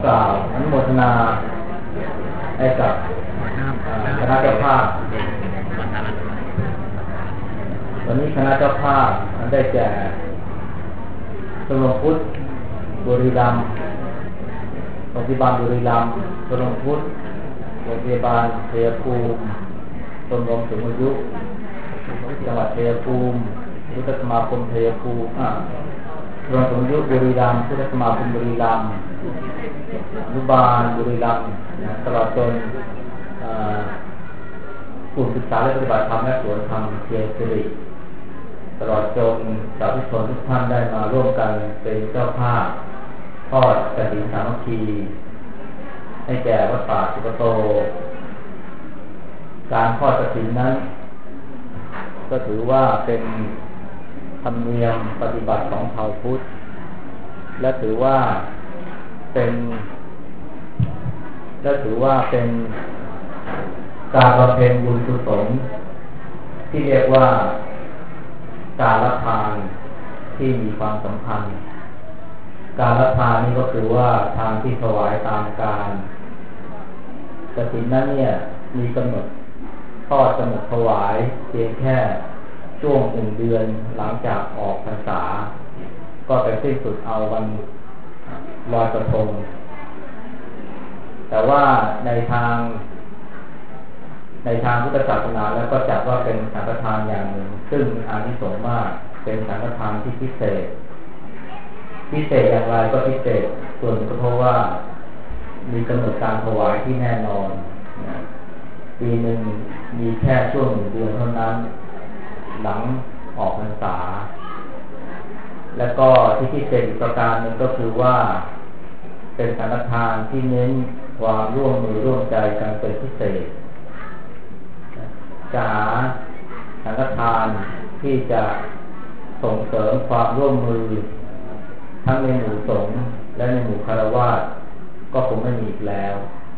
กล่าวอนุโมทนาให้กับคณะเจ้าภาพวันนี้คณะเจ้าภาพได้แก่ชมรมพุทธบุรีรัมย์โรงพยาบาลบุรีรัมย์ชมรมพุทธโรงพยาบาลชัยภูมิชมรมสูงอายุจังหวัดชัยภูมิพุทธสมาคมชัยภูมิชมรมสูงอายุบุรีรัมย์พุทธสมาคมบุรีรัมย์อนุบาลบุรีรัมย์ตลอดจนกลุ่มศึกษาและปฏิบัติธรรมและสวนธรรมเทียนสิริตลอดจนสาธุชนทุกท่านได้มาร่วมกันเป็นเจ้าภาพทอดกฐินสามัคคีให้แก่วัดป่าสุกโตการทอดกฐินนั้นก็ถือว่าเป็นธรรมเนียมปฏิบัติของชาวพุทธและถือว่าเป็นการบำเพ็ญบุญกุศลที่เรียกว่าการรับทานที่มีความสำคัญการรับทานนี่ก็คือว่าทานที่ถวายตามการกฐินนั้นเนี่ยมีกำหนดทอดกำหนดถวายเพียงแค่ช่วง1 เดือนหลังจากออกพรรษาก็ไปสิ้นสุดเอาวันลอยกระทงแต่ว่าในทางพุทธศาสนาแล้วก็จัดว่าเป็นสังฆทานอย่างหนึ่งซึ่งมีอานิสงส์มากเป็นสังฆทานที่พิเศษอย่างไรก็พิเศษส่วนก็เพราะว่ามีกำหนดการถวายที่แน่นอนปีหนึ่งมีแค่ช่วง1 เดือนเท่านั้นหลังออกพรรษาแล้วก็ที่พิเศษอีกประการหนึ่งก็คือว่าเป็นสังฆทานที่เน้นความร่วมมือร่วมใจกันเป็นพิเศษจะหาสังฆทานที่จะส่งเสริมความร่วมมือทั้งในหมู่สงฆ์และในหมู่ฆราวาสก็คงไม่มีอีกแล้ว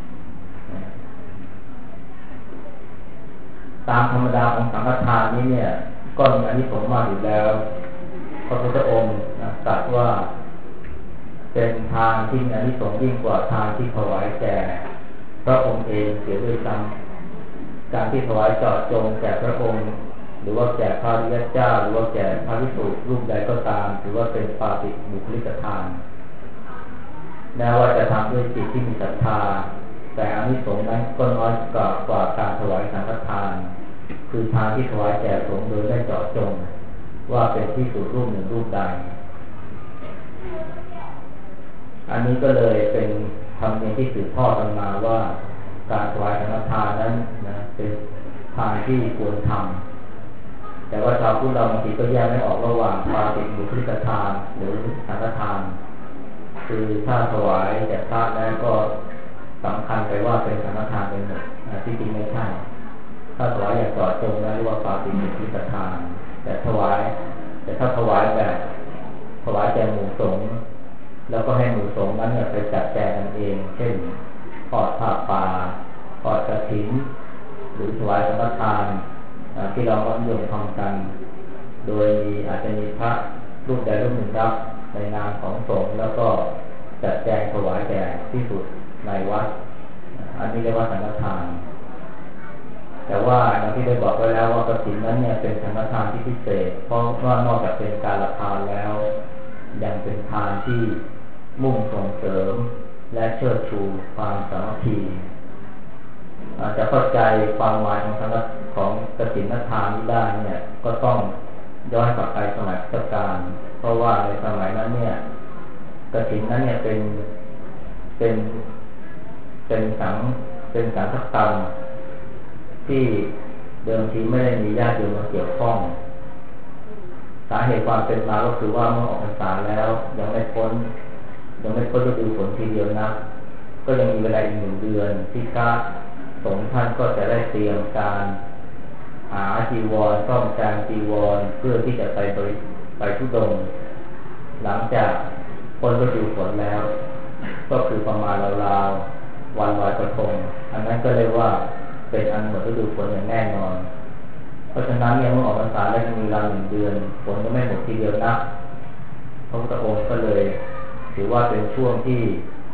ตามธรรมดาของสังฆทานนี้เนี่ยก็มีอานิสงส์มากอยู่แล้วพระพุทธองค์ตรัสว่าเป็นทานที่มีอานิสงส์ยิ่งกว่าทานที่ถวายแก่พระองค์เองเสียด้วยซ้ำการที่ถวายเจาะจงแก่พระองค์หรือว่าแก่พระอริยเจ้าหรือว่าแก่พระภิกษุรูปใดก็ตามถือว่าเป็นปาติบุคลิกทานแม้ว่าจะทำด้วยจิตที่มีศรัทธาแต่อานิสงส์นั้นก็น้อยกว่าการถวายสังฆทานคือทานที่ถวายแก่สงฆ์โดยไม่เจาะจงว่าเป็นภิกษุรูปหนึ่งรูปใดอันนี้ก็เลยเป็นธรรมเนียมที่สืบทอดกันมาว่าการถวายสังฆทานนั้นเป็นทานที่ควรทำแต่ว่าชาวพุทธเราบางทีก็แยกไม่ออกระหว่างปาติบุคลิกทานหรือสังฆทานคือถ้าถวายแก่พระแล้วก็สำคัญไปว่าเป็นสังฆทานเป็นหมดที่จริงไม่ใช่ถ้าถวายอย่างเจาะจงแล้วเรียกว่าปาติบุคลิกทานแต่ถ้าถวายแบบถวายแก่หมู่สงฆ์แล้วก็ให้หมู่สงฆ์นั้นไปจัดแจงกันเองเช่นทอดผ้าป่าทอดกฐินหรือถวายสังฆทานที่เรานิยมทำกันโดยอาจจะมีพระรูปใดรูปหนึ่งรับในนามของสงฆ์แล้วก็จัดแจงถวายแก่ที่สุดในวัดอันนี้เรียกว่าสังฆทานแต่ว่าอย่างที่ได้บอกไว้แล้วว่ากฐินนั้นเนี่ยเป็นสังฆทานที่พิเศษเพราะว่านอกจากเป็นการละทานแล้วยังเป็นทานที่มุ่งส่งเสริมและเชิดชูความสามัคคีอาจจะเข้าใจความหมายของกฐินทานนี้ได้เนี่ยก็ต้องย้อนกลับไปสมัยพุทธกาลเพราะว่าในสมัยนั้นเนี่ยกฐินนั้นเนี่ยเป็นสังฆกรรมที่เดิมทีไม่ได้มีญาติโยมมาเกี่ยวข้องสาเหตุความเป็นมาก็คือว่าเมื่อออกพรรษาแล้วยังไม่พ้นฤดูฝนทีเดียวนะก็ยังมีเวลาอีก1 เดือนที่พระสงฆ์ท่านก็จะได้เตรียมการหาจีวรซ่อมแซมจีวรเพื่อที่จะไปธุดงค์หลังจากพ้นฤดูฝนแล้วก็คือประมาณราวๆวันลอยกระทงอันนั้นก็เรียกว่าเป็นอันหมดฤดูฝนอย่างแน่นอนเพราะฉะนั้นเนี่ยเมื่อออกพรรษาแล้วยังมีเวลา1 เดือนฝนก็ไม่หมดทีเดียวนะพระพุทธองค์ก็เลยถือว่าเป็นช่วงที่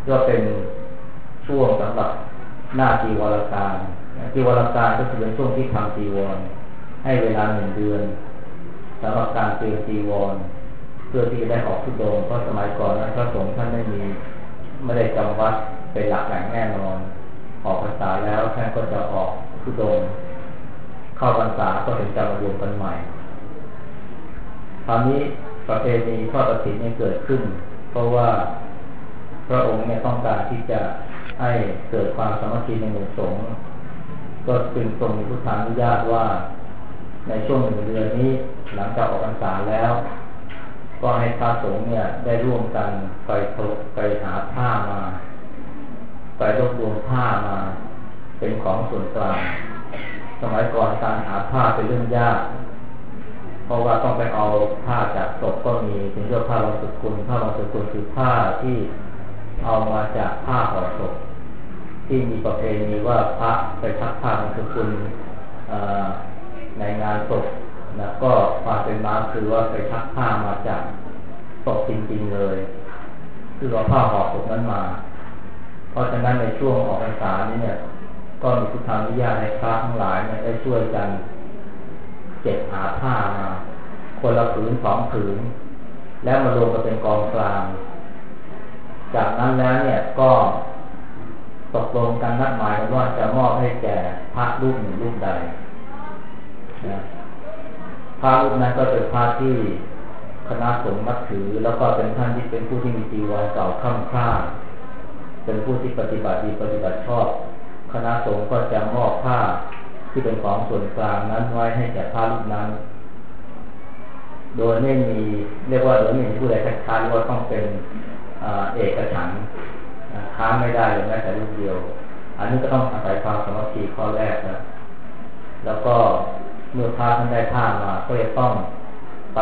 ก็เป็นช่วงสำหรับหน้าจีวรการจีวรการก็คือเป็นช่วงที่ทำจีวรให้เวลา1 เดือนสำหรับการเตรียมจีวรเพื่อที่จะได้ออกธุดงค์เพราะสมัยก่อนนั้นพระสงฆ์ท่านไม่ได้จำวัดเป็นหลักแหล่งแน่นอนออกพรรษาแล้วท่านก็จะออกธุดงค์เข้าพรรษาก็ถึงจะมารวมกันใหม่ตอนนี้ประเพณีทอดกฐินเนี่ยเกิดขึ้นเพราะว่าพระองค์เนี่ยต้องการที่จะให้เกิดความสามัคคีในหมู่สงฆ์ก็จึงทรงมีพุทธานุญาตว่าในช่วง1 เดือนนี้หลังจากออกพรรษาแล้วก็ให้พระสงฆ์เนี่ยได้ร่วมกันไปหาผ้ามาไปรวบรวมผ้ามาเป็นของส่วนกลางสมัยก่อนการหาผ้าเป็นเรื่องยากเพราะว่าต้องไปเอาผ้าจากศพก็มีถึงเรียกผ้าบางสกุลผ้าบางสกุลคือผ้าที่เอามาจากผ้าห่อศพที่มีประเพณีว่าพระไปซักผ้าบางสกุลในงานศพนะก็ความเป็นมาคือว่าไปซักผ้ามาจากศพจริงๆเลยคือเอาผ้าห่อศพนั้นมาเพราะฉะนั้นในช่วงออกพรรษานี้เนี่ยก็มีพุทธานุญาตให้พระทั้งหลายเนี่ยได้ช่วยกันเก็บหาผ้ามาคนละผืน2 ผืนแล้วมารวมกันเป็นกองกลางจากนั้นแล้วเนี่ยก็ตกลงกันนัดหมายกันว่าจะมอบให้แก่พระรูปหนึ่งรูปใดนะพระรูปนั้นก็เป็นพระที่คณะสงฆ์นับถือแล้วก็เป็นท่านที่เป็นผู้ที่มีจีวรเก่าค่ำคร่าเป็นผู้ที่ปฏิบัติดีปฏิบัติชอบคณะสงฆ์ก็จะมอบผ้าที่เป็นของส่วนกลางนั้นไว้ให้แก่พระรูปนั้นโดยไม่มีเรียกว่าโดยไม่มีผู้ใดคัดค้านว่าต้องเป็นเอกฉันท์ค้านไม่ได้เลยแม้แต่รูปเดียวอันนี้ก็ต้องอาศัยความสามัคคีข้อแรกนะแล้วก็เมื่อพระท่านได้ผ้ามาก็จะต้องไป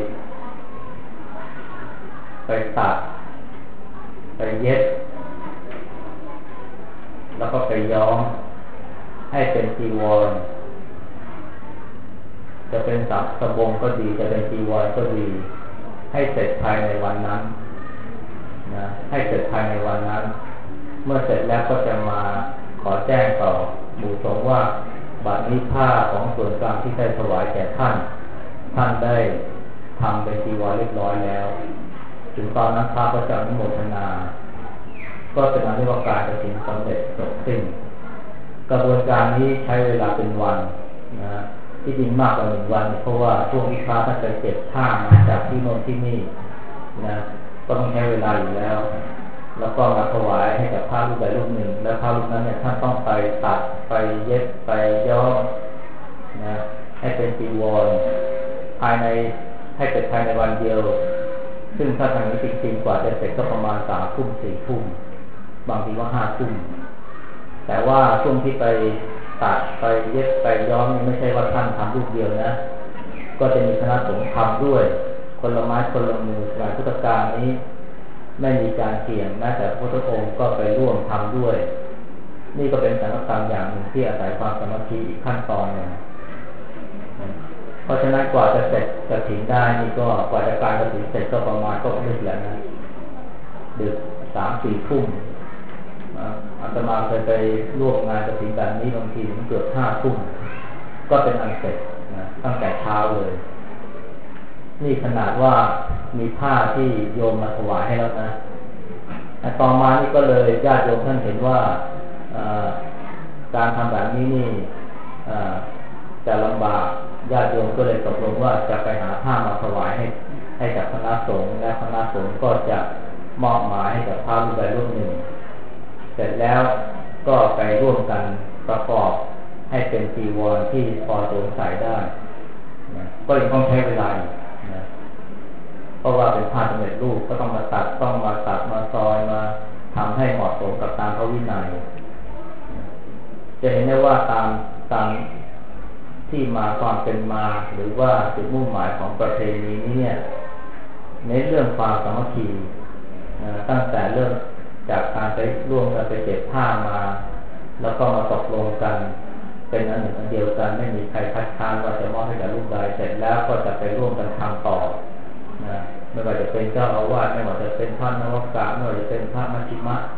ตัดไปเย็บแล้วก็ไปย้อมให้เป็นจีวรจะเป็นสบงก็ดีจะเป็นจีวรก็ดีให้เสร็จภายในวันนั้นนะให้เสร็จภายในวันนั้นเมื่อเสร็จแล้วก็จะมาขอแจ้งต่อหมู่สงฆ์ว่าบัดนี้ผ้าของส่วนกลางที่ได้ถวายแก่ท่านได้ทำเป็นจีวรเรียบร้อยแล้วถึงตอนนั้นพระก็จะอนุโมทนาก็เป็นอันที่ว่าการกฐินสำเร็จจบสิ้นกระบวนการนี้ใช้เวลาเป็นวันนะที่จริงมากกว่า1 วันเพราะว่าช่วงที่พระท่านไปเก็บผ้ามาจากที่โน่นที่นี่นะก็ต้องใช้เวลาอยู่แล้วแล้วก็มาถวายให้กับพระรูปใดรูปหนึ่งแล้วพระรูปนั้นเนี่ยท่านต้องไปตัดไปเย็บไปย้อมนะให้เป็นจีวรให้เสร็จภายในวันเดียวซึ่งถ้าทางนี้จริงๆกว่าจะเสร็จก็ประมาณ3 ทุ่ม 4 ทุ่มบางทีว่า5 ทุ่มแต่ว่าช่วงที่ไปตัดไปเย็บไปย้อมนี่ไม่ใช่ว่าท่านทำรูปเดียวนะก็จะมีคณะสงฆ์ทำด้วยคนละไม้คนละมือสมัยพุทธกาลนี้ไม่มีการเกี่ยงแม้แต่พระพุทธองค์ก็ไปร่วมทำด้วยนี่ก็เป็นสังฆกรรมอย่างหนึ่งที่อาศัยความสามัคคีอีกขั้นตอนหนึ่งเพราะฉะนั้นกว่าจะเสร็จกฐินได้นี่ก็กว่าจะการกฐินเสร็จก็ประมาณก็ดึกแล้วนะดึก3-4 ทุ่มอาตมาเคยไปร่วมงานกฐินแบบนี้บางทีถึงเกือบ5 ทุ่มก็เป็นอันเสร็จนะตั้งแต่เช้าเลยนี่ขนาดว่ามีผ้าที่โยมมาถวายให้แล้วนะต่อมานี่ก็เลยญาติโยมท่านเห็นว่าการทำแบบนี้นี่จะลำบากญาติโยมก็เลยตกลงว่าจะไปหาผ้ามาถวายให้กับคณะสงฆ์และคณะสงฆ์ก็จะมอบหมายให้กับพระรูปใดรูปหนึ่งเสร็จแล้วก็ไปร่วมกันประกอบให้เป็นจีวรที่พอสวมใส่ได้นะก็ยังต้องใช้เวลานะเพราะว่าเป็นผ้าสำเร็จรูปก็ต้องมาตัดมาซอยมาทำให้เหมาะสมกับตามพระวินัยจะเห็นได้ว่าตามที่มาความเป็นมาหรือว่าจุดมุ่งหมายของประเพณีนี้เนี่ยในเรื่องความสามัคคีตั้งแต่เริ่มจากการไปร่วมกันไปเก็บผ้ามาแล้วก็มาตกลงกันเป็นอันหนึ่งอันเดียวกันไม่มีใครคัดค้านว่าจะมอบให้กับรูปใดเสร็จแล้วก็จะไปร่วมกันทำต่อไม่ว่าจะเป็นเจ้าอาวาสไม่ว่าจะเป็นพระนวากะไม่ว่าจะเป็นพระมัชฌิมะ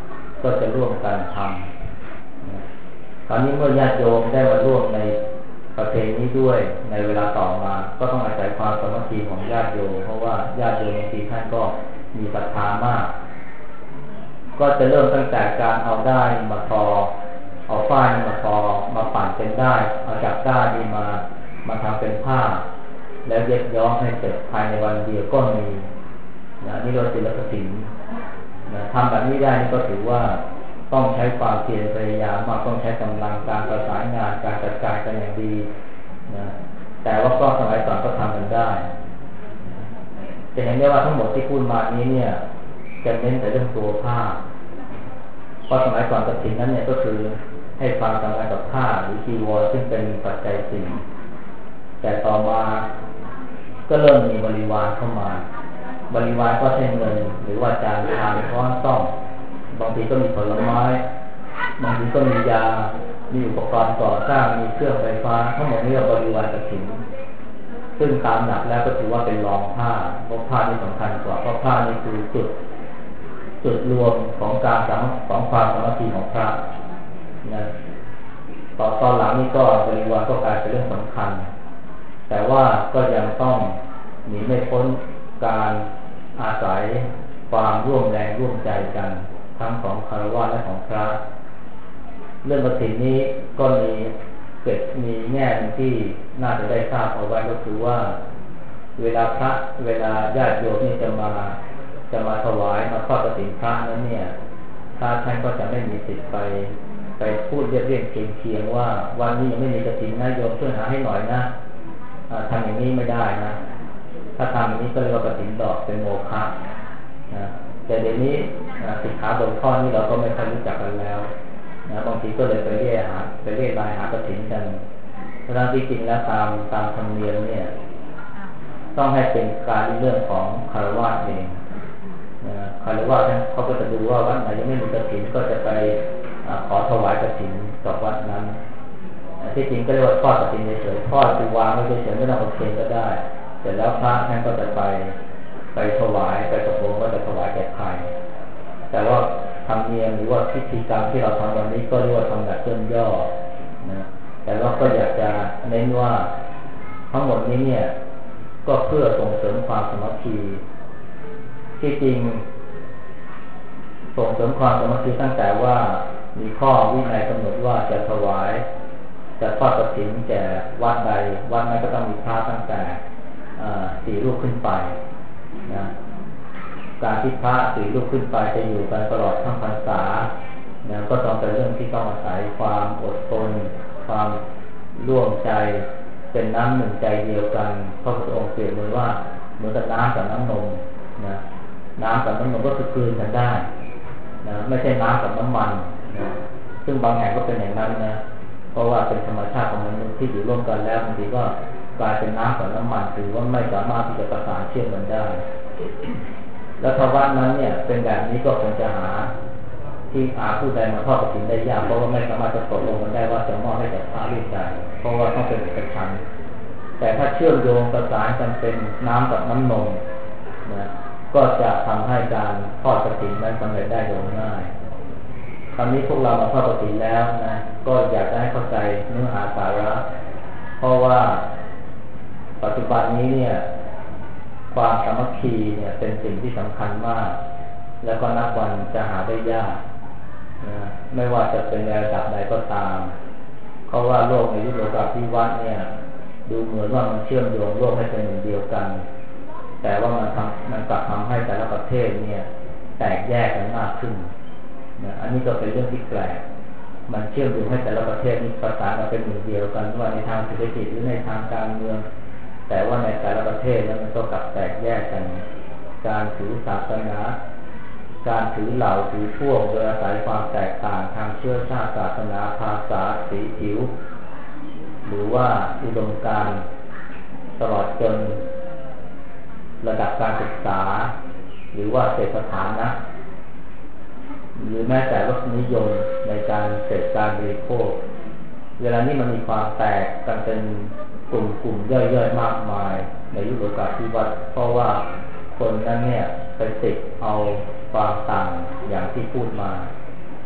ก็จะร่วมกันทำคราวนี้เมื่อญาติโยมได้มาร่วมในประเพณีด้วยในเวลาต่อมาก็ต้องอาศัยความสามัคคีของญาติโยมเพราะว่าญาติโยมบางทีท่านก็มีศรัทธามากก็จะเริ่มตั้งแต่การเอาด้ายมาทอเอาฝ้ายมาทอมาปั่นเป็นด้ายเอาจากด้ายนี้มาทำเป็นผ้าแล้วเย็บย้อมให้เสร็จภายในวันเดียวก็มีนี่เราศิลปศิลป์ทำแบบนี้ได้นี่ก็ถือว่าต้องใช้ความเพียรพยายามมากต้องใช้กำลังการประสานงานการจัดการกันอย่างดีนะแต่ว่าก็สมัยก่อนก็ทำกันได้จะเห็นได้ว่าทั้งหมดที่พูดมานี้เนี่ยจะเน้นแต่เรื่องตัวผ้าเพราะสมัยก่อนกฐินนั้นเนี่ยก็คือให้ความสำคัญกับผ้าหรือจีวรซึ่งเป็นปัจจัยสี่แต่ต่อมาก็เริ่มมีบริวารเข้ามาบริวารก็ใช้เงินหรือว่าจานชามช้อนส้อมบางทีก็มีผลไม้บางทีก็มียามีอุปกรณ์ก่อสร้างมีเครื่องไฟฟ้าทั้งหมดนี้เราบริวารกฐินซึ่งตามหลักแล้วก็ถือว่าเป็นรองผ้าเพราะผ้านี่สำคัญกว่าเพราะผ้านี่คือจุดรวมของการของความสามัคคีของพระนะตอนหลังนี่ก็บริวารก็กลายเป็นเรื่องสำคัญแต่ว่าก็ยังต้องหนีไม่พ้นการอาศัยความร่วมแรงร่วมใจกันทั้งของคฤหัสถ์และของพระเรื่องกฐินนี้ก็มีแง่ที่น่าจะได้ทราบเอาไว้ก็คือว่าเวลาญาติโยมนี่จะมาถวายมาทอดกฐินพระนั้นเนี่ยพระท่านก็จะไม่มีสิทธิ์ไปพูดเรียกเคียงว่าวันนี้ยังไม่มีกฐินนะโยมช่วยหาให้หน่อยนะทำอย่างนี้ไม่ได้นะถ้าทำอย่างนี้ก็เรียกว่ากฐินดอกเป็นโมฆะนะแต่เดี๋ยวนี้สิกขาบทข้อนี้เราก็ไม่ค่อยรู้จักกันแล้วนะบางทีก็เลยไปเรียกรายหากฐินกันทั้งที่จริงแล้วตามธรรมเนียมเนี่ยต้องให้เป็นการเรื่องของคฤหัสถ์เองนะคฤหัสถ์เขาก็จะดูว่าวัดไหนยังไม่มีกฐินก็จะไปขอถวายกฐินกับวัดนั้นที่จริงก็เรียกว่าทอดกฐินเฉยๆทอดคือวางไว้เฉยๆไม่ต้องเอาเทียนก็ได้เสร็จแล้วพระท่านก็จะไปถวายไปตกลงว่าจะถวายแก่ใครแต่ว่าธรรมเนียมหรือว่าพิธีกรรมที่เราทำวันนี้ก็เรียกว่าทำแบบย่นย่อนะแต่เราก็อยากจะเน้นว่าทั้งหมดนี้เนี่ยก็เพื่อส่งเสริมความสามัคคีที่จริงส่งเสริมความสามัคคีตั้งแต่ว่ามีข้อวินัยกำหนดว่าจะถวายจะทอดกฐินแก่วัดใดวัดนั้นก็ต้องมีพระตั้งแต่4 รูปขึ้นไปนะการที่พระ4 รูปขึ้นไปจะอยู่กันตลอดทั้งพรรษานะก็ต้องเป็นเรื่องที่ต้องอาศัยความอดทนความร่วมใจเป็นน้ำหนึ่งใจเดียวกันพระพุทธองค์เปรียบเหมือนว่าเหมือนกับน้ำกับน้ำนมนะน้ำกับน้ำนมก็คือกลืนกันได้นะไม่ใช่น้ำกับน้ำมันนะซึ่งบางแห่งก็เป็นอย่างนั้นนะเพราะว่าเป็นธรรมชาติของมนุษย์ที่อยู่ร่วมกันแล้วบางทีก็กลายเป็นน้ำกับน้ำมันคือว่าไม่สามารถที่จะประสานเชื่อมกันได้แล้วถ้าวัดนั้นเนี่ยเป็นแบบนี้ก็คงจะหาที่ผู้ใดมาทอดกฐินได้ยากเพราะว่าไม่สามารถจะตกลงกันได้ว่าจะมอบให้แก่พระรูปใดเพราะว่าต้องเป็นเอกฉันท์แต่ถ้าเชื่อมโยงประสานกันเป็นน้ำกับน้ำนมนะก็จะทำให้การทอดกฐินนั้นสำเร็จได้โดยง่ายคราวนี้พวกเรามาทอดกฐินแล้วนะก็อยากจะให้เข้าใจเนื้อหาสาระเพราะว่าปัจจุบันนี้เนี่ยความสามัคคีเนี่ยเป็นสิ่งที่สำคัญมากแล้วก็นับวันจะหาได้ยากนะไม่ว่าจะเป็นในระดับใดก็ตามเพราะว่าโลกในยุคโลกาภิวัตน์เนี่ยดูเหมือนว่ามันเชื่อมโยงโลกให้เป็นหนึ่งเดียวกันแต่ว่ามันกลับทำให้แต่ละประเทศเนี่ยแตกแยกกันมากขึ้นนะอันนี้ก็เป็นเรื่องที่แปลกมันเชื่อมโยงให้แต่ละประเทศนี้ประสานกันเป็นหนึ่งเดียวกันว่าในทางเศรษฐกิจหรือในทางการเมืองแต่ว่าในแต่ละประเทศนั้นมันก็กลับแตกแยกกันการถือศาสนาการถือเหล่าถือพวกโดยอาศัยความแตกต่างทางเชื้อชาติศาสนาภาษาสีผิวหรือว่าอุดมการณ์ตลอดจนระดับการศึกษาหรือว่าเศรษฐฐานะหรือแม้แต่รสนิยมในการเสพการบริโภคเวลานี้มันมีความแตกกันเป็นกลุ่มย่อยๆมากมายในยุคโลกาภิวัตน์เพราะว่าคนนั้นเนี่ยไปติดเอาความต่างอย่างที่พูดมา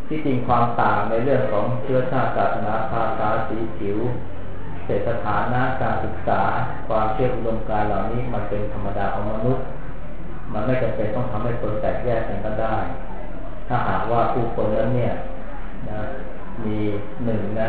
ที่จริงความต่างในเรื่องของเชื้อชาติศาสนาภาษาสีผิวเศรษฐฐานะการศึกษาความเชื่ออุดมการณ์เหล่านี้มันเป็นธรรมดาของมนุษย์มันไม่จำเป็นต้องทำให้คนแตกแยกกันก็ได้ถ้าหากว่าผู้คนนั้นเนี่ยนะมีหนึ่งนะ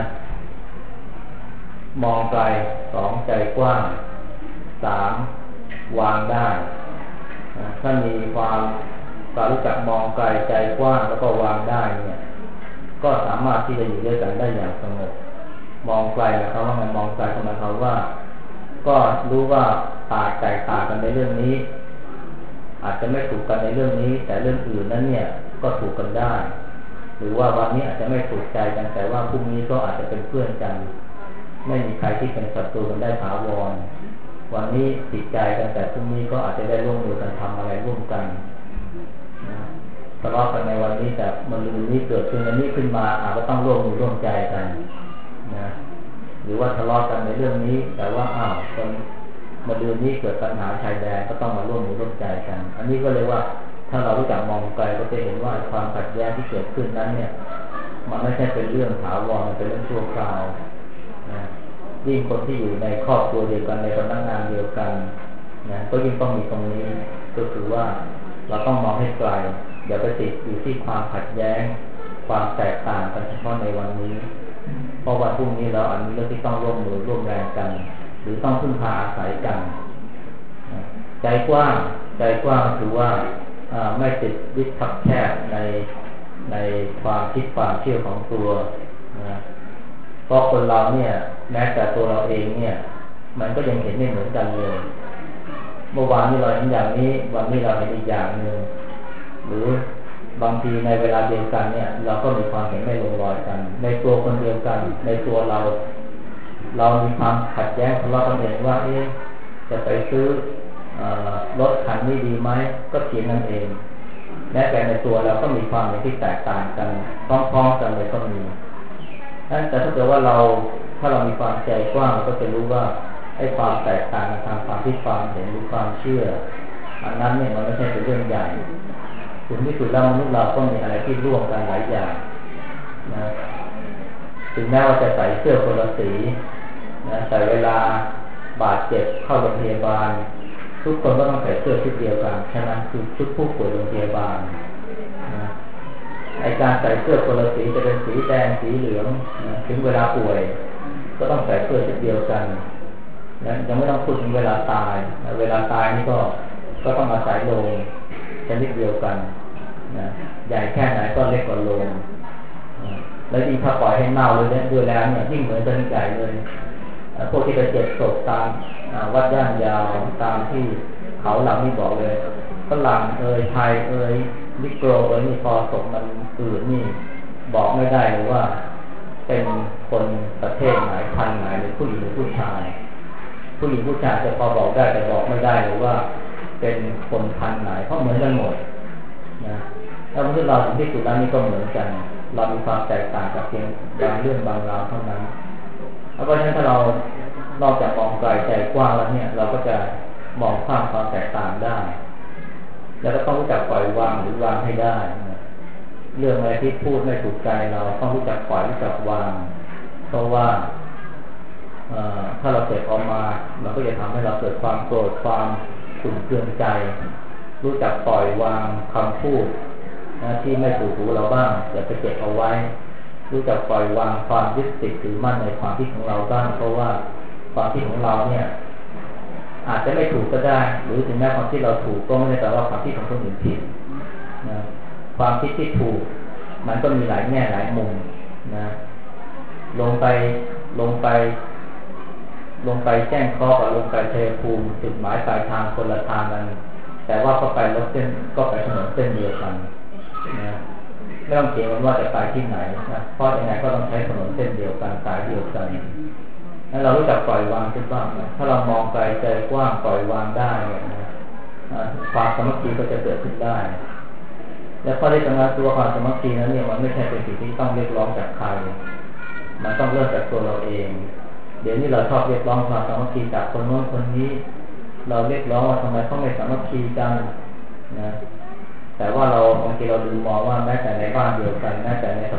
มองไกลสองใจกว้างสามวางได้นะถ้ามีความรู้จักมองไกลใจกว้างแล้วก็วางได้เนี่ยก็สามารถที่จะอยู่ด้วยกันได้อย่างสงบมองไกลนะครับว่าไงมองไกลทำไมเขาว่าก็รู้ว่าแตกต่างกันในเรื่องนี้อาจจะไม่ถูกกันในเรื่องนี้แต่เรื่องอื่นนั้นเนี่ยก็ถูกกันได้หรือว่าวันนี้อาจจะไม่ถูกใจกันแต่ว่าพรุ่งนี้ก็อาจจะเป็นเพื่อนกันไม่มีใครที่เป็นศัตรูกันได้ถาวรวันนี้ติดใจกันแต่พรุ่งนี้ก็อาจจะได้ร่วมมือกันทำอะไรร่วมกันทะเลาะกันในวันนี้แต่มันนี้เกิดขึ้นอันนี้ขึ้นมาอาจจะต้องร่วมมือร่วมใจกันนะหรือว่าทะเลาะกันในเรื่องนี้แต่ว่าคนมาดูนี้เกิดปัญหาชายแดนก็ต้องมาร่วมมือร่วมใจกันอันนี้ก็เลยว่าถ้าเรารู้จักมองไกลก็จะเห็นว่าความขัดแย้งที่เกิดขึ้นนั้นเนี่ยมันไม่ใช่เป็นเรื่องถาวรมันเป็นเรื่องชั่วคราวนะยิ่งคนที่อยู่ในครอบครัวเดียวกันในสำนักงานเดียวกันนะก็ยิ่งต้องมีตรงนี้ก็คือว่าเราต้องมองให้ไกลอย่าไปติดอยู่ที่ความขัดแย้งความแตกต่างกันเฉพาะในวันนี้เพราะวันพรุ่งนี้เราอันนี้เรื่องที่ต้องร่วมมือร่วมแรงกันหรือต้องพึ่งพาอาศัยกันใจกว้างคือว่าไม่ติดยึดทับแคบในความคิดความเชื่อของตัวนะเพราะคนเราเนี่ยแม้แต่ตัวเราเองเนี่ยมันก็ยังเห็นไม่เหมือนกันเลยเมื่อวานนี้เราเห็นอย่างนี้วันนี้เราเห็นอีกอย่างหนึ่งหรือบางทีในเวลาเดียวกันเนี่ยเราก็มีความเห็นไม่ลงรอยกันในตัวคนเดียวกันในตัวเรามีความขัดแย้งทะเลาะกันเองว่าจะไปซื้อรถคันนี้ดีไหมก็เถียงกันเองแม้แต่ในตัวเราก็มีความเห็นที่แตกต่างกันพร้อมๆกันเลยก็มีแต่ถ้าเกิดว่าถ้าเรามีความใจกว้างเราก็จะรู้ว่าไอ้ความแตกต่างทางความคิดความเห็นหรือความเชื่ออันนั้นเนี่ยมันไม่ใช่เป็นเรื่องใหญ่ถึงที่สุดแล้วมนุษย์เราก็มีอะไรที่ร่วมกันหลายอย่างนะถึงแม้ว่าจะใส่เสื้อคนละสีนะแต่เวลาบาดเจ็บเข้าโรงพยาบาลทุกคนก็ต้องใส่เสื้อชุดเดียวกันใช่ไหมคือชุดผู้ป่วยโรงพยาบาลนะไอการใส่เสื้อคนละสีจะเป็นสีแดงสีเหลืองนะถึงเวลาป่วยก็ต้องใส่เสื้อชุดเดียวกันนะยังไม่ต้องพูดถึงเวลาตายนะเวลาตายนี่ก็ต้องอาศัยโลงชนิดเดียวกันนะใหญ่แค่ไหนก็เล็กกว่าโลงแล้วยิ่งถ้าปล่อยให้เน่าเลยด้วยแล้วเนี่ยยิ่งเหมือนเป็นใหญ่เลยพวกที่ไปเจ็บศพตามวัดย่านยาวตามที่เขาเหล่านี้บอกเลยฝรั่งไทยนิโกรนี่พอศพมันอืดนี่บอกไม่ได้เลยว่าเป็นคนประเทศไหนพันธุ์ไหนหรือผู้หญิงหรือผู้ชายผู้หญิงผู้ชายจะพอบอกได้แต่บอกไม่ได้เลยว่าเป็นคนพันธุ์ไหนเพราะเหมือนกันหมดนะแล้วมนุษย์เราที่สุดแล้วนี่ก็เหมือนกันเรามีความแตกต่างกับเพียงบางเรื่องบางราวเท่านั้นเพราะฉะนั้นถ้าเรานอกจากมองไกลใจกว้างแล้วเนี่ยเราก็จะมองข้ามความแตกต่างได้แล้วก็ต้องรู้จักปล่อยวางหรือวางให้ได้เรื่องอะไรที่พูดไม่ถูกใจเราต้องรู้จักปล่อยรู้จักวางเพราะว่าถ้าเราเกิดออกมามันก็จะทำให้เราเกิดความโกรธความขุ่นเคืองใจรู้จักปล่อยวางคำพูดที่ไม่ถูกหูเราบ้างอย่าไปเก็บเอาไว้รู้จักปล่อยวางความยึดติดถือมั่นในความคิดของเราบ้างเพราะว่าความคิดของเราเนี่ยอาจจะไม่ถูกก็ได้หรือถึงแม้ความคิดเราถูกก็ไม่ได้แปลว่าความคิดของคนอื่นผิดนะความคิดที่ถูกมันก็มีหลายแง่หลายมุมนะลงไปแจ้งข้อกับลงไปชัยภูมิจุดหมายปลายทางคนละทางกันแต่ว่าก็ไปรถเส้นก็ไปถนนเส้นเดียวกันนะไม่ต้องเกี่ยงกันว่าจะไปที่ไหนนะเพราะยังไงก็ต้องใช้ถนนเส้นเดียวกันสายเดียวกันถ้าเรารู้จักปล่อยวางขึ้นบ้างนะถ้าเรามองไกลใจกว้างปล่อยวางได้เนี่ยนะความสามัคคีก็จะเกิดขึ้นได้และข้อที่สำคัญตัวความสามัคคีนั้นเนี่ยมันไม่ใช่เป็นสิ่งที่ต้องเรียกร้องจากใครมันต้องเริ่มจากตัวเราเองเดี๋ยวนี้เราชอบเรียกร้องความสามัคคีจากคนโน้นคนนี้เราเรียกร้องว่าทำไมต้องไม่สามัคคีกันนะแต่ว่าเราบางทีเราดูมองว่าแม้แต่ในบ้านเดียวกันแม้แต่ในส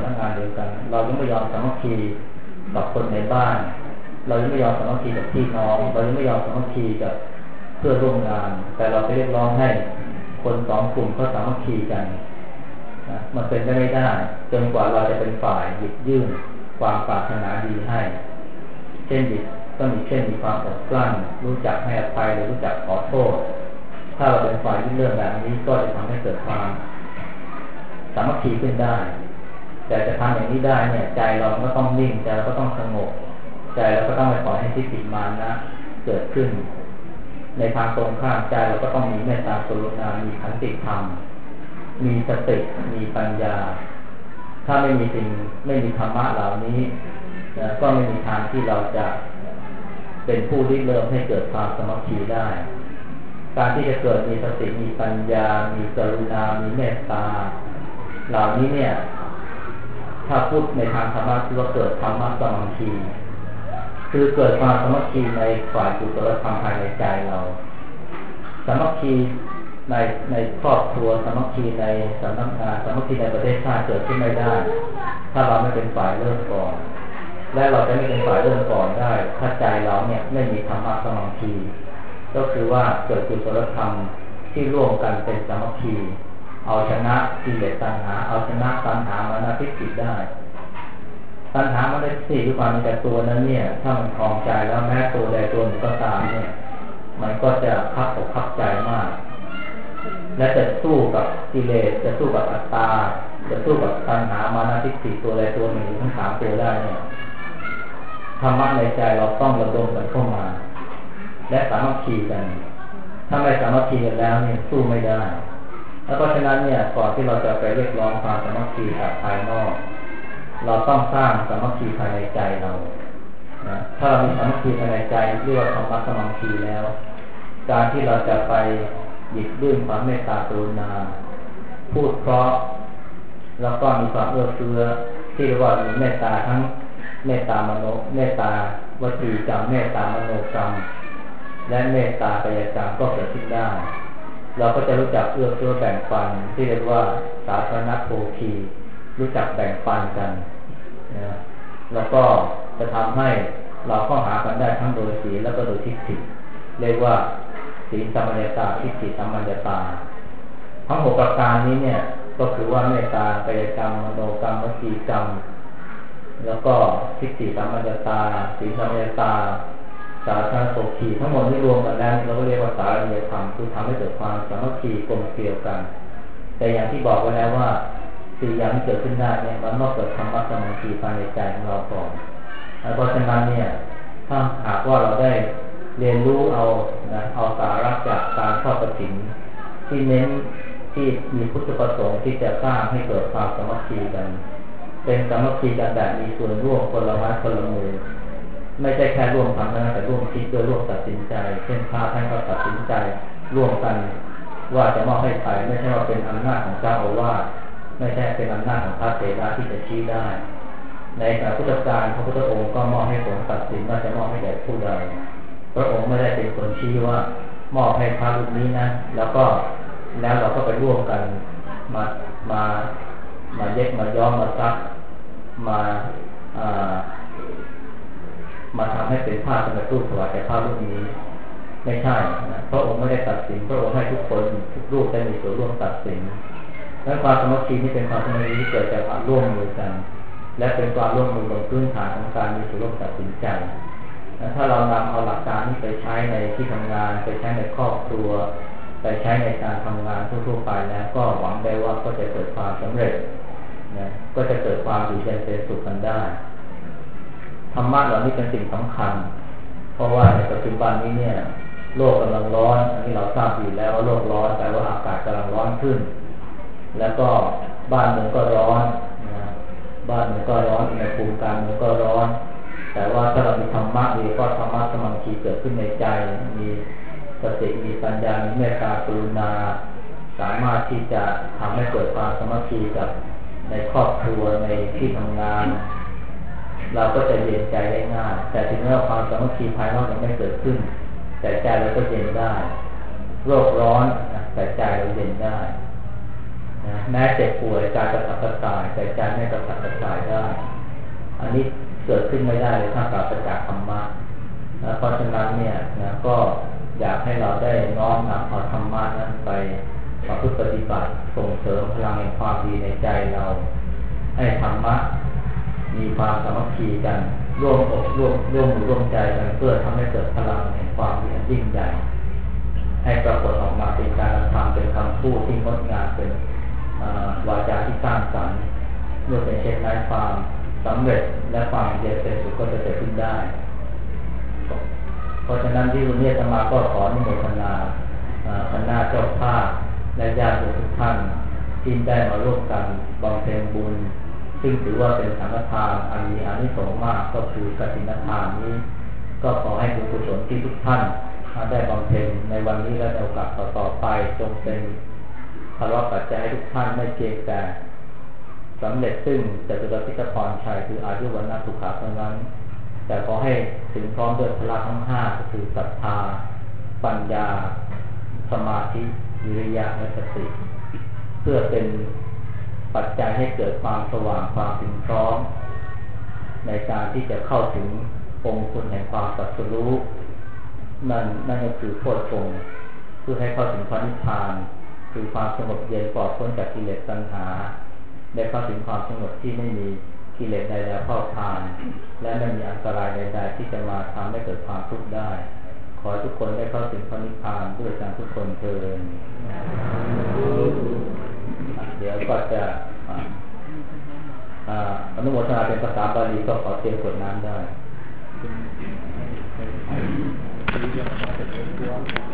เรายังไม่ยอมสามัคคีกับคนในบ้านเรายังไม่ยอมสามัคคีกับพี่น้องเรายังไม่ยอมสามัคคีกับเพื่อนร่วมงานแต่เราไปเรียกร้องให้คนสองกลุ่มเขาสามัคคีกันนะมันเป็นไปไม่ได้จนกว่าเราจะเป็นฝ่ายหยิบยื่นความปรารถนาดีให้เช่นมีความอดกลั้นรู้จักให้อภัยหรือรู้จักขอโทษถ้าเราเป็นฝ่ายที่เรื่องแบบนี้ก็จะทำให้เกิดความสามัคคีขึ้นได้แต่จะทำอย่างนี้ได้เนี่ยใจเราก็ต้องนิ่งใจเราก็ต้องสงบใจเราก็ต้องไม่ปล่อยให้ทิฏฐิมานะเกิดขึ้นในทางตรงข้ามใจเราก็ต้องมีเมตตากรุณามีขันติธรรมมีสติมีปัญญาถ้าไม่มีธรรมะเหล่านี้ก็ไม่มีทางที่เราจะเป็นผู้ริเริ่มให้เกิดความสามัคคีได้การที่จะเกิดมีสติมีปัญญามีกรุณามีเมตตาเหล่านี้เนี่ยถ้าพูดในทางธรรมะคือว่าเกิดธรรมะสามัคคีคือเกิดความสามัคคีในฝ่ายกุศลธรรมภายในใจเราสามัคคีในครอบครัวสามัคคีในสำนักงานสามัคคีในประเทศชาติเกิดขึ้นไม่ได้ถ้าเราไม่เป็นฝ่ายเริ่มก่อนและเราจะไม่เป็นฝ่ายเริ่มก่อนได้ถ้าใจเราเนี่ยไม่มีธรรมะสามัคคีก็คือว่าเกิดกุศลธรรมที่ร่วมกันเป็นสามัคคีเอาชนะกิเลสตัณหาเอาชนะตัณหามานะทิฏฐิได้ตัณหามานะทิฏฐิด้วยความมีแต่ตัวนั้นเนี่ยถ้ามันคลองใจแล้วแม้ตัวใดตัวหนึ่งก็ตามเนี่ยมันก็จะคับอกคับใจมากและจะสู้กับกิเลสจะสู้กับอัตตาจะสู้กับตัณหามานะทิฏฐิตัวใดตัวหนึ่งทั้งสามตัวได้เนี่ยธรรมะในใจเราต้องระดมกันเข้ามาและสามัคคีกันถ้าไม่สามัคคีกันแล้วเนี่ยสู้ไม่ได้แล้วเพราะฉะนั้นเนี่ยก่อนที่เราจะไปเรียกร้องความสามัคคีจากภายนอกเราต้องสร้างสามัคคีภายในใจเรานะถ้าเรามีสามัคคีภายในใจเรียกว่าธรรมะสามัคคีแล้วการที่เราจะไปหยิบยื่นความเมตตากรุณาพูดเพราะแล้วก็มีความเอื้อเฟื้อที่เรียกว่ามีเมตตาทั้งเมตตามโนเมตตาวจีกรรมเมตตามโนกรรมและเมตตากายกรรมก็เกิดขึ้นได้เราก็จะรู้จักเอื้อเฟื้อแบ่งปันที่เรียกว่าสาธารณโภคีรู้จักแบ่งปันกันนะแล้วก็จะทำให้เราเข้าหากันได้ทั้งโดยศีลแล้วก็โดยทิฏฐิเรียกว่าศีลสัมปชัญญะทิฏฐิสัมปชัญญะทั้ง6ประการนี้เนี่ยก็คือว่าเมตตากายกรรมมโนกรรมวจีกรรมแล้วก็ทิฏฐิสัมปชัญญะศีลสัมปชัญญะสาธารณโภคีทั้งหมดที่รวมกันแล้วเราก็เรียกว่าสาธารณธรรมคือทำให้เกิดความสามัคคีกลมเกลียวกันแต่อย่างที่บอกไว้แล้วว่าสี่อย่างที่เกิดขึ้นได้เนี่ยมันต้องเกิดธรรมะสามัคคีภายในใจของเราก่อนเพราะฉะนั้นเนี่ยถ้าหากว่าเราได้เรียนรู้เอาสาระจากการทอดกฐินที่เน้นที่มีพุทธประสงค์ที่จะสร้างให้เกิดความสามัคคีกันเป็นสามัคคีกันแบบมีส่วนร่วมคนละไม้คนละมือไม่ใช่แค่ร่วมทำนะแต่ร่วมคิดด้วยร่วมตัดสินใจเช่นพระท่านก็ตัดสินใจร่วมกันว่าจะมอบให้ใครไม่ใช่ว่าเป็นอำนาจของเจ้าอาวาสไม่ใช่เป็นอำนาจของพระเถระที่จะชี้ได้ในการพุทธการพระพุทธองค์ก็มอบให้สงฆ์ตัดสินว่าจะมอบให้แก่ผู้ใดพระองค์ไม่ได้เป็นคนชี้ว่ามอบให้พระรูปนี้นะแล้วเราก็ไปร่วมกันมาเย็บมาย้อมมาซักมาทำให้เป็นผ้าสำหรับรูปถวายแก่พระรูปนี้ไม่ใช่นะพระองค์ไม่ได้ตัดสินพระองค์ให้ทุกคนทุกรูปได้มีส่วนร่วมตัดสินและความสามัคคีนี้เป็นความสามัคคีที่เกิดจากการร่วมมือกันและเป็นความร่วมมือบนพื้นฐานของการมีส่วนร่วมตัดสินใจถ้าเรานำเอาหลักการนี้ไปใช้ในที่ทำงานไปใช้ในครอบครัวไปใช้ในการทำงานทั่วๆไปแล้วก็หวังได้ว่าก็จะเกิดความสำเร็จนะก็จะเกิดความอยู่เย็นเป็นสุขกันได้ธรรมะเหล่านี้เป็นสิ่งสำคัญเพราะว่าในปัจจุบันนี้เนี่ยโลกกำลังร้อนอันนี้เราทราบอยู่แล้วว่าโลกร้อนแต่ว่าอากาศกำลังร้อนขึ้นแล้วก็บ้านเมืองก็ร้อนนะบ้านเมืองก็ร้อนอุณหภูมิการเมืองก็ร้อนแต่ว่าถ้าเรามีธรรมะดีก็ธรรมะสามัคคีเกิดขึ้นในใจมีสติมีปัญญามีเมตตากรุณาสามารถที่จะทำให้เกิดความสามัคคีกับในครอบครัวในที่ทำงานเราก็จะเย็นใจได้ง่ายแต่ถึงแม้ว่าความสามัคคีภายนอกยังไม่เกิดขึ้นแต่ใจเราก็เย็นได้โรคร้อนแต่ใจเราเย็นได้นะแม้เจ็บป่วยกายกระสับกระส่ายแต่ใจไม่กระสับกระส่ายได้อันนี้เกิดขึ้นไม่ได้เลยถ้าปราศจากธรรมะเพราะฉะนั้นเนี่ยนะก็อยากให้เราได้น้อมนำเอาธรรมะนั้นไปประพฤติปฏิบัติส่งเสริมพลังแห่งความดีในใจเราให้ธรรมะมีความสามัคคีกันร่วมอกร่วมมือร่วมใจกันเพื่อทำให้เกิดพลังแห่งความดีอันยิ่งใหญ่ให้ปรากฏออกมาเป็นการกระทำเป็นคำพูดที่งดงามเป็นวาจาที่สร้างสรรค์เมื่อเป็นเช่นนั้นความสำเร็จและความเย็นเป็นสุขก็จะเกิดขึ้นได้เพราะฉะนั้นที่วันนี้อาตมาก็ขออนุโมทนาคณะเจ้าภาพและญาติโยมทุกท่านที่ได้มาร่วมกันบำเพ็ญบุญซึ่งถือว่าเป็นสังฆทานอันมีอานิสงส์มากก็คือกฐินทานนี้ก็ขอให้บุญกุศลที่ทุกท่านได้บำเพ็ญในวันนี้และในโอกาสต่อๆไปจงเป็นภาระปัจจัยให้ทุกท่านไม่เพียงแต่สำเร็จซึ่งจตุรพิธพรชัยคืออายุวันสุขะเท่านั้นแต่ขอให้ถึงพร้อมด้วยพละทั้งห้าคือศรัทธาปัญญาสมาธิวิริยะและสติเพื่อเป็นปัจจัยให้เกิดความสว่างความถึงพร้อมในการที่จะเข้าถึงองค์คุณแห่งความตรัสรู้นั่นก็คือโพชฌงค์เพื่อให้เข้าถึงพระนิพพานคือความสงบเย็นปลอดพ้นจากกิเลสตัณหาได้เข้าถึงความสงบที่ไม่มีกิเลสใดๆครอบงำและไม่มีอันตรายใดๆที่จะมาทำให้เกิดความทุกข์ได้ขอให้ทุกคนได้เข้าถึงพระนิพพานด้วยกันทุกคนเถิดเดี๋ยวก็จะอนุโมทนาเป็นภาษาบาลีก็ขอเตรียมกดน้ำได้